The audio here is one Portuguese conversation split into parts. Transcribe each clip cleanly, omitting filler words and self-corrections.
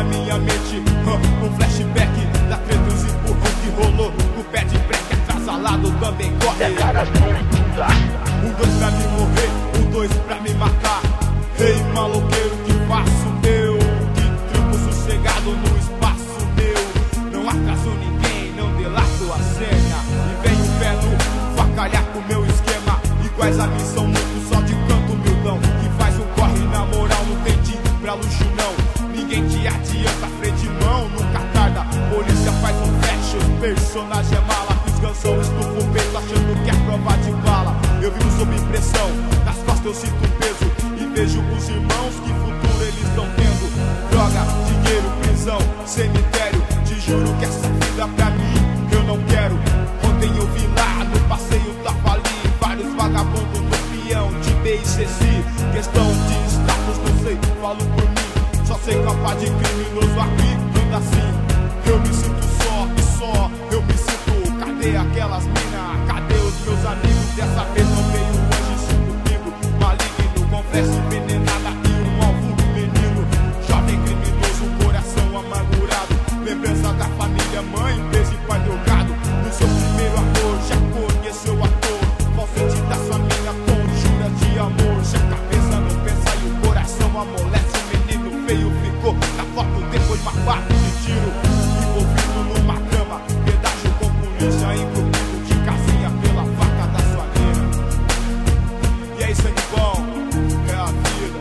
na minha mente um flashback da treta, os empurrão que rolou. O pé de breque atrasalado também corre. Um dois pra me morrer, um dois pra me matar. Rei maloqueiro, que faço eu? Que trampo sossegado no espaço meu. Não atraso ninguém, não delato a cena. E vem o pé no facalhar com meu esquema. Iguais a mim são muitos, só de canto humildão. Que faz um corre na moral, não tem time pra luxo não. Ninguém te adianta, freio de mão, nunca tarda. Polícia faz um flash, os personagens é mala. Fisgação, estufa o peito, achando que é prova de bala. Eu vivo sob pressão, nas costas eu sinto peso. E vejo os irmãos, que futuro eles estão tendo. Droga, dinheiro, prisão, cemitério. Te juro que essa vida pra mim eu não quero. Ontem eu vi lá no passeio, tava ali vários vagabundos do peão de BICC. Questão de status, não sei, falo por mim. Só sei capa de criminoso aqui, ainda assim eu me sinto só e só eu me sinto. Cadê aquelas minas? Cadê os meus amigos? Dessa vez não veio hoje, cinco comigo. Maligno, confesso, envenenada e um alvo menino. Jovem criminoso, coração amargurado. Lembrança da família, mãe, beijo e pai drogado. No seu primeiro amor, já conheceu o ator. Falsete da sua mina, conjura de amor. Já a cabeça não pensa e o coração amolece. O menino feio ficou na foto depois de uma parte de tiro. Envolvido numa trama, pedágio com polícia, envolvido de casinha pela faca da sua mina. E aí, sangue bom, é a vida.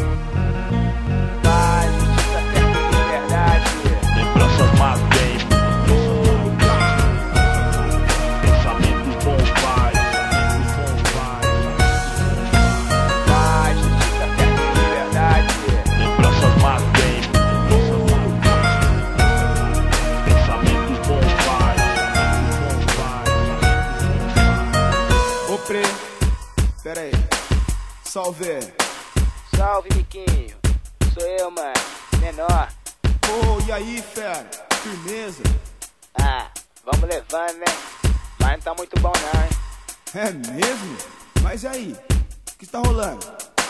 Paz, justiça, certo e liberdade. Lembranças más bem, pensamento bom vai. Paz, justiça, certo e liberdade. Lembranças más bem, pensamento bom vai. Ô Pre, pera aí, salve. Salve, Miquinho. Sou eu, mano. Menor. Ô, e aí, fera, firmeza? Ah, vamos levando, né? Mas não tá muito bom não, hein? É mesmo? Mas e aí, o que tá rolando?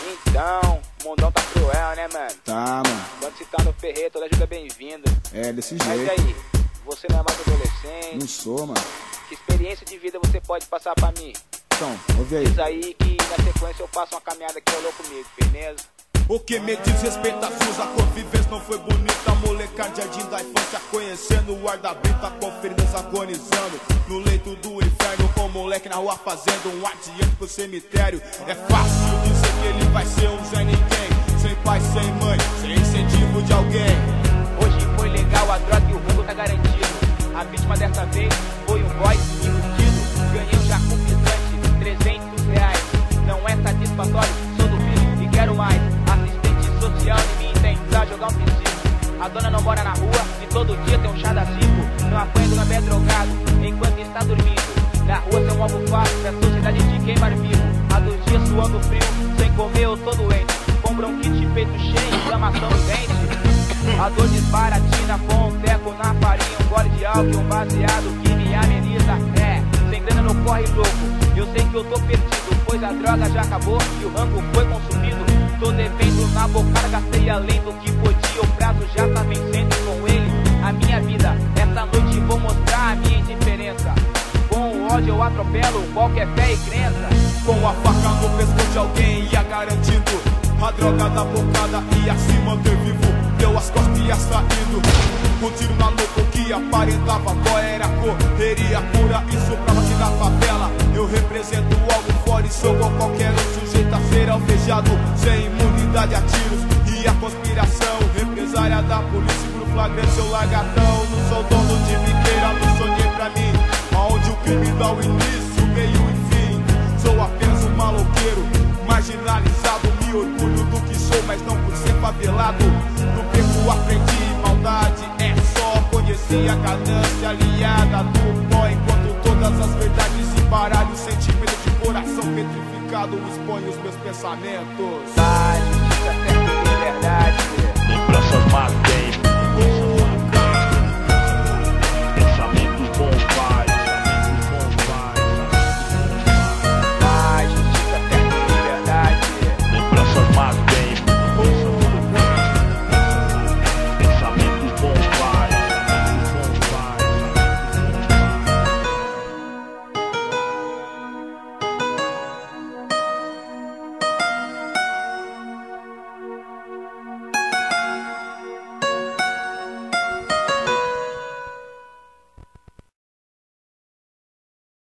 Então, o mundão tá cruel, né, mano? Tá, mano, Quando se tá no ferreiro, toda ajuda é bem-vinda. é desse Mas e jeito. aí? Você não é mais adolescente? Não sou, mano. Que experiência de vida você pode passar pra mim? Então, ouve aí. Diz aí que na sequência eu faço uma caminhada que rolou comigo, firmeza? O que me diz respeito às suas, a convivência não foi bonita. Molecada, jardim da infância, conhecendo o ar da brita, conferindo, agonizando no leito do inferno. Com o moleque na rua fazendo um adiante pro cemitério. É fácil dizer que ele vai ser um Zé Ninguém, sem pai, sem mãe, sem incentivo de alguém. Hoje foi legal, a droga e o rumo tá garantido. A vítima dessa vez foi um boy iludido. Ganhei um jacuzzi, 300 reais. Não é satisfatório, sou do filho e quero mais. Assistente social em mim tentar jogar um psico. A dona não mora na rua e todo dia tem um chá da 5. Não apanha do gambé drogado enquanto está dormindo. Na rua tem um alvo fácil, é a sociedade de queimar vivo. Há 2 dias suando frio, sem comer eu tô doente. Com bronquite, peito cheio, inflamação no dente. A dor desbaratina com um teco na farinha. Um gole de álcool e um baseado que me ameniza. É, sem grana não corre louco. Eu sei que eu tô perdido, pois a droga já acabou e o rango foi consumido. Tô devendo na bocada, gastei além do que podia. O prazo já tá vencendo com ele a minha vida. Essa noite vou mostrar a minha indiferença. Com o ódio eu atropelo qualquer fé e crença. Com a faca no pescoço de alguém ia garantindo a droga da bocada ia se manter vivo. Deu as costas e ia saindo. Um tiro na nuca que aparentava qual era a correria pura. Isso prova que na favela eu represento algo fora e sou com qualquer um sujeito a ser alvejado. Sem imunidade a tiros e a conspiração. Represária da polícia pro flagrante, seu lagartão. Não sou dono de biqueira, não sonhei pra mim. Aonde o crime dá o início, meio e fim. Sou apenas um maloqueiro, marginalizado. Me orgulho do que sou, mas não por ser favelado. No tempo aprendi maldade, é só. Conheci a ganância aliada do pó. Enquanto todas as verdades se baralham, o sentimento de coração petrificado expõe os meus pensamentos. Paz, justiça, certo e liberdade. Lembranças más